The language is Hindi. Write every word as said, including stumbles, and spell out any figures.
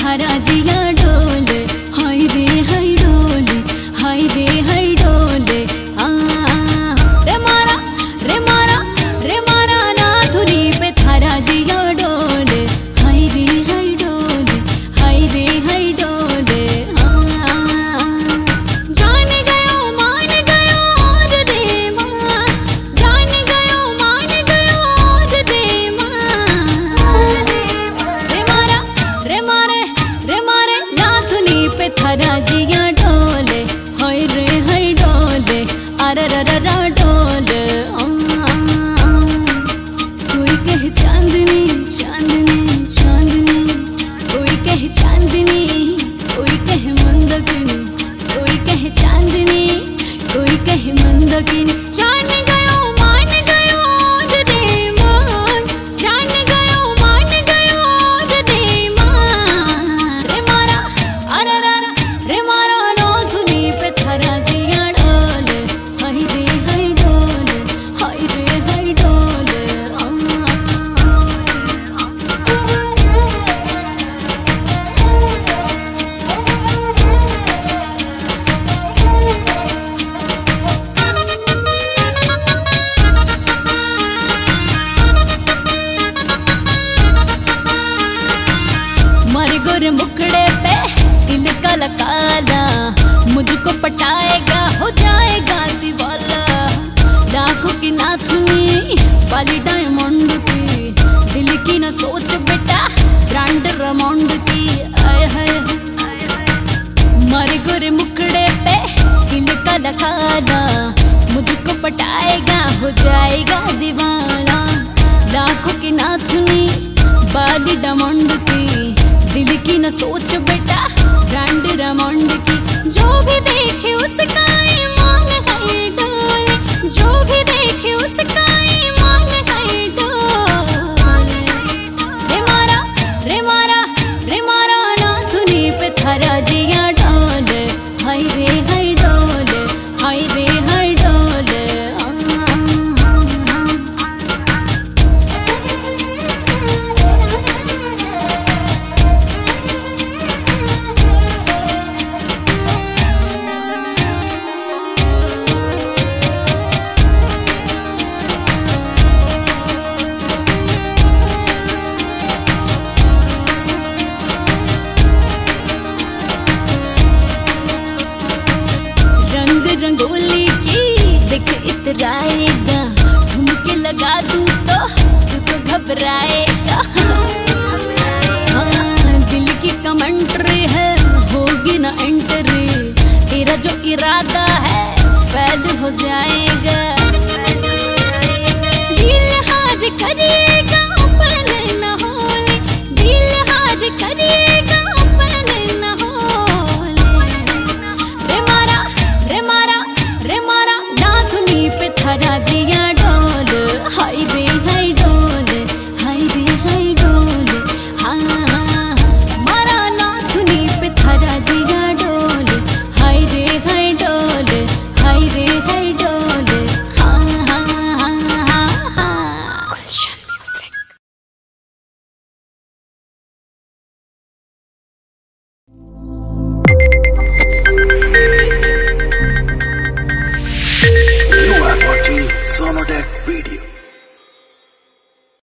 थारा जिया डोले, हाय रे हाय डोले, हाय रे हाय डोले। आ रे मारा रे मारा रे मारा नाथुनी पे थारा जिया डोले, हाय रे हाय डोले, हाय रे हाय डोले। जान गयो मान गयो और रे माँ, जान गयो मान गयो और रे माँ। रे मारा रे मारे रे मारे नाथुनी पे थारा जिया डोले, हाय रे हाय डोले, अररररा डोले। कोई कहे चांदनी चांदनी चांदनी, कोई कहे चांदनी, कोई कहे मंदकिनी, कोई कहे चांदनी, कोई कहे मंदकिनी। जान गयो मान गयो और रे मान, जान गयो मान गयो और रे मान। रे मारा अरररा रे मारा नाथुनी पे थारा जिया डोले, हाय रे हाय डोले, हाय रे हाय डोले। मारे गोरे मुखड़े पे दिल काला काला, मुझको पटाएगा हो जाएगा दीवाला। लाखों की नाथुनी वाली डायमंड की, दिल की न सोच बेटा ब्रांड रमोंड की। आय हाय मारे गोरे मुखड़े पे दिल काला काला, मुझको पटाएगा हो जाएगा दीवाना। लाखों की नाथुनी वाली डायमंड की, दिल की न सोच बेटा ब्रांड रमोंड की। जो भी देखे उसका ईमान है डोले, जो भी देखे उसका ईमान है डोले। रे मारा रे मारा रे मारा नाथुनी पे थारा जिया डोले, हाय रे हाय डोले, हाय रे हाय डोले। रंगोली की देख इतराएगा, ठुमके लगा दूं तो तू तो घबराएगा। हाँ दिल की कमेंट्री है, होगी ना एंट्री, तेरा जो इरादा है फेल हो जाएगा। दिल हार करेगा अपने न होले, दिल हार करेगा अपने न होले। रे मारा रे मारा रे मारा नाथुनी पे थारा जिया